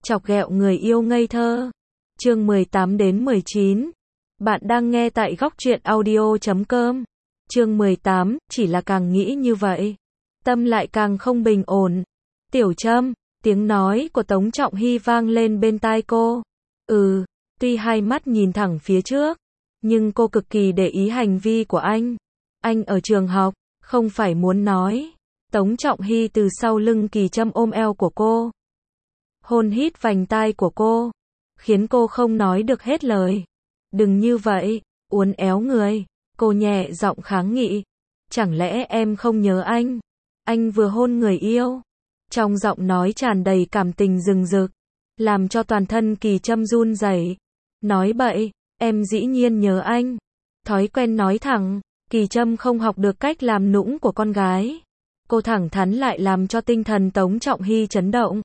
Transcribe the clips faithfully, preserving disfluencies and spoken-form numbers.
chọc ghẹo người yêu ngây thơ. Chương mười tám đến mười chín. Bạn đang nghe tại góc truyện audio chấm com. Chương mười tám, chỉ là càng nghĩ như vậy, tâm lại càng không bình ổn. Tiểu Trâm, tiếng nói của Tống Trọng Hy vang lên bên tai cô. Ừ, tuy hai mắt nhìn thẳng phía trước, nhưng cô cực kỳ để ý hành vi của anh. Anh ở trường học, không phải muốn nói. Tống Trọng Hy từ sau lưng Kỳ Trâm ôm eo của cô, hôn hít vành tai của cô, khiến cô không nói được hết lời. Đừng như vậy, uốn éo người. Cô nhẹ giọng kháng nghị. Chẳng lẽ em không nhớ anh? Anh vừa hôn người yêu. Trong giọng nói tràn đầy cảm tình rừng rực, làm cho toàn thân Kỳ Trâm run rẩy. Nói bậy, em dĩ nhiên nhớ anh. Thói quen nói thẳng, Kỳ Trâm không học được cách làm nũng của con gái. Cô thẳng thắn lại làm cho tinh thần Tống Trọng Hy chấn động.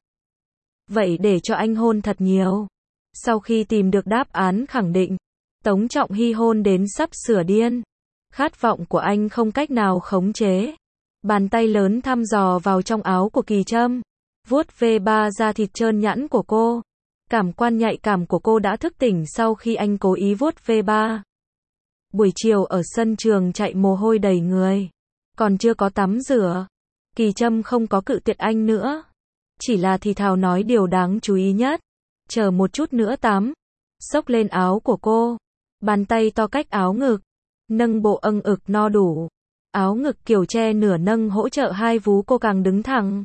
Vậy để cho anh hôn thật nhiều. Sau khi tìm được đáp án khẳng định, Tống Trọng Hy hôn đến sắp sửa điên. Khát vọng của anh không cách nào khống chế. Bàn tay lớn thăm dò vào trong áo của Kỳ Trâm, vuốt ve ba da thịt trơn nhẵn của cô. Cảm quan nhạy cảm của cô đã thức tỉnh sau khi anh cố ý vuốt ve ba. Buổi chiều ở sân trường chạy mồ hôi đầy người, còn chưa có tắm rửa, Kỳ Trâm không có cự tuyệt anh nữa, chỉ là thì thào nói điều đáng chú ý nhất. Chờ một chút nữa tắm. Xốc lên áo của cô, bàn tay to cách áo ngực, nâng bộ âng ực no đủ. Áo ngực kiểu che nửa nâng hỗ trợ hai vú cô càng đứng thẳng.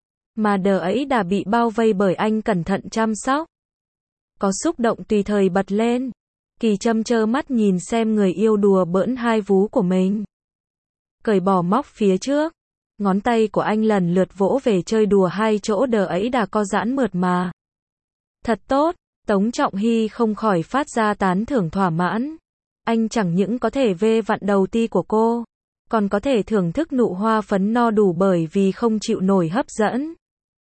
Mà đờ ấy đã bị bao vây bởi anh cẩn thận chăm sóc. Có xúc động tùy thời bật lên. Kỳ Trâm trơ mắt nhìn xem người yêu đùa bỡn hai vú của mình. Cởi bỏ móc phía trước, ngón tay của anh lần lượt vỗ về chơi đùa hai chỗ đờ ấy đã co giãn mượt mà. Thật tốt, Tống Trọng Hy không khỏi phát ra tán thưởng thỏa mãn. Anh chẳng những có thể vê vặn đầu ti của cô, còn có thể thưởng thức nụ hoa phấn no đủ bởi vì không chịu nổi hấp dẫn.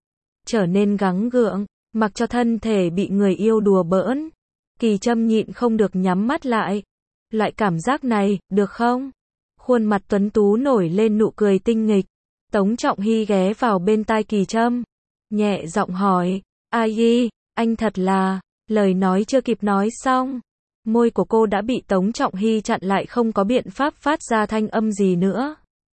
Trở nên gắng gượng, mặc cho thân thể bị người yêu đùa bỡn. Kỳ Trâm nhịn không được nhắm mắt lại. Loại cảm giác này, được không? Khuôn mặt tuấn tú nổi lên nụ cười tinh nghịch. Tống Trọng Hy ghé vào bên tai Kỳ Trâm, nhẹ giọng hỏi, ai y, anh thật là, lời nói chưa kịp nói xong. Môi của cô đã bị Tống Trọng Hy chặn lại không có biện pháp phát ra thanh âm gì nữa.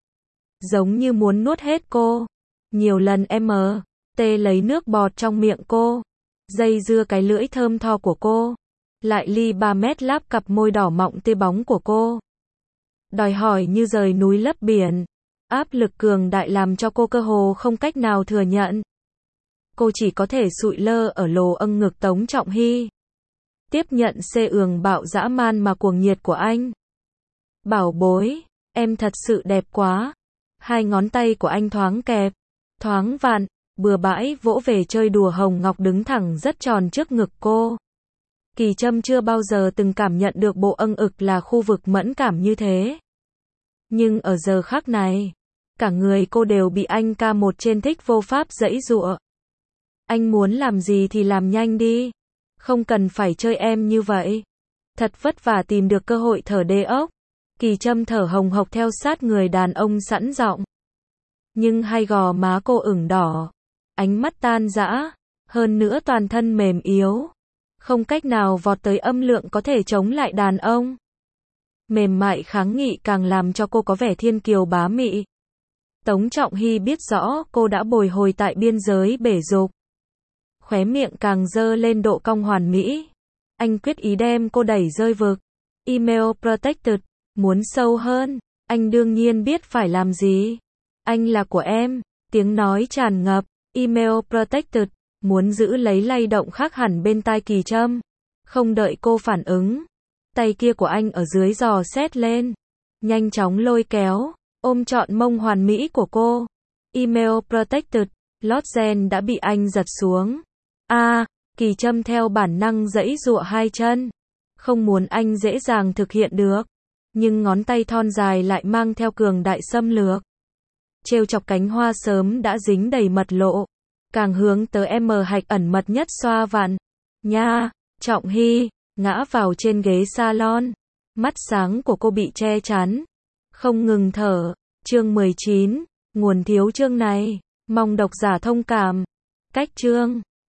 Giống như muốn nuốt hết cô. Nhiều lần em tê lấy nước bọt trong miệng cô, dây dưa cái lưỡi thơm tho của cô, lại ly ba mét láp cặp môi đỏ mọng tê bóng của cô. Đòi hỏi như rời núi lấp biển. Áp lực cường đại làm cho cô cơ hồ không cách nào thừa nhận. Cô chỉ có thể sụi lơ ở lồ âng ngực Tống Trọng Hy. Tiếp nhận xê ường bạo dã man mà cuồng nhiệt của anh. Bảo bối, em thật sự đẹp quá. Hai ngón tay của anh thoáng kẹp, thoáng vặn, bừa bãi vỗ về chơi đùa hồng ngọc đứng thẳng rất tròn trước ngực cô. Kỳ Trâm chưa bao giờ từng cảm nhận được bộ âng ực là khu vực mẫn cảm như thế. Nhưng ở giờ khắc này, cả người cô đều bị anh ca một trên thích vô pháp giãy giụa. Anh muốn làm gì thì làm nhanh đi. Không cần phải chơi em như vậy. Thật vất vả tìm được cơ hội thở đê ốc. Kỳ Trâm thở hồng hộc theo sát người đàn ông sẵn giọng. Nhưng hai gò má cô ửng đỏ, ánh mắt tan rã, hơn nữa toàn thân mềm yếu, không cách nào vọt tới âm lượng có thể chống lại đàn ông. Mềm mại kháng nghị càng làm cho cô có vẻ thiên kiều bá mị. Tống Trọng Hy biết rõ cô đã bồi hồi tại biên giới bể dục. Khóe miệng càng dơ lên độ cong hoàn mỹ. Anh quyết ý đem cô đẩy rơi vực. Email protected. Muốn sâu hơn, anh đương nhiên biết phải làm gì. Anh là của em. Tiếng nói tràn ngập. Email protected. Muốn giữ lấy lay động khác hẳn bên tai Kỳ Trâm. Không đợi cô phản ứng, tay kia của anh ở dưới giò xét lên, nhanh chóng lôi kéo, ôm trọn mông hoàn mỹ của cô. Email protected. Lót gen đã bị anh giật xuống. A, à, Kỳ Trâm theo bản năng giãy giụa hai chân. Không muốn anh dễ dàng thực hiện được. Nhưng ngón tay thon dài lại mang theo cường đại xâm lược. Trêu chọc cánh hoa sớm đã dính đầy mật lộ. Càng hướng tới em hạch ẩn mật nhất xoa vặn. Nha, Trọng Hy, ngã vào trên ghế salon. Mắt sáng của cô bị che chắn. Không ngừng thở. Chương mười chín, nguồn thiếu chương này. Mong độc giả thông cảm. Cách chương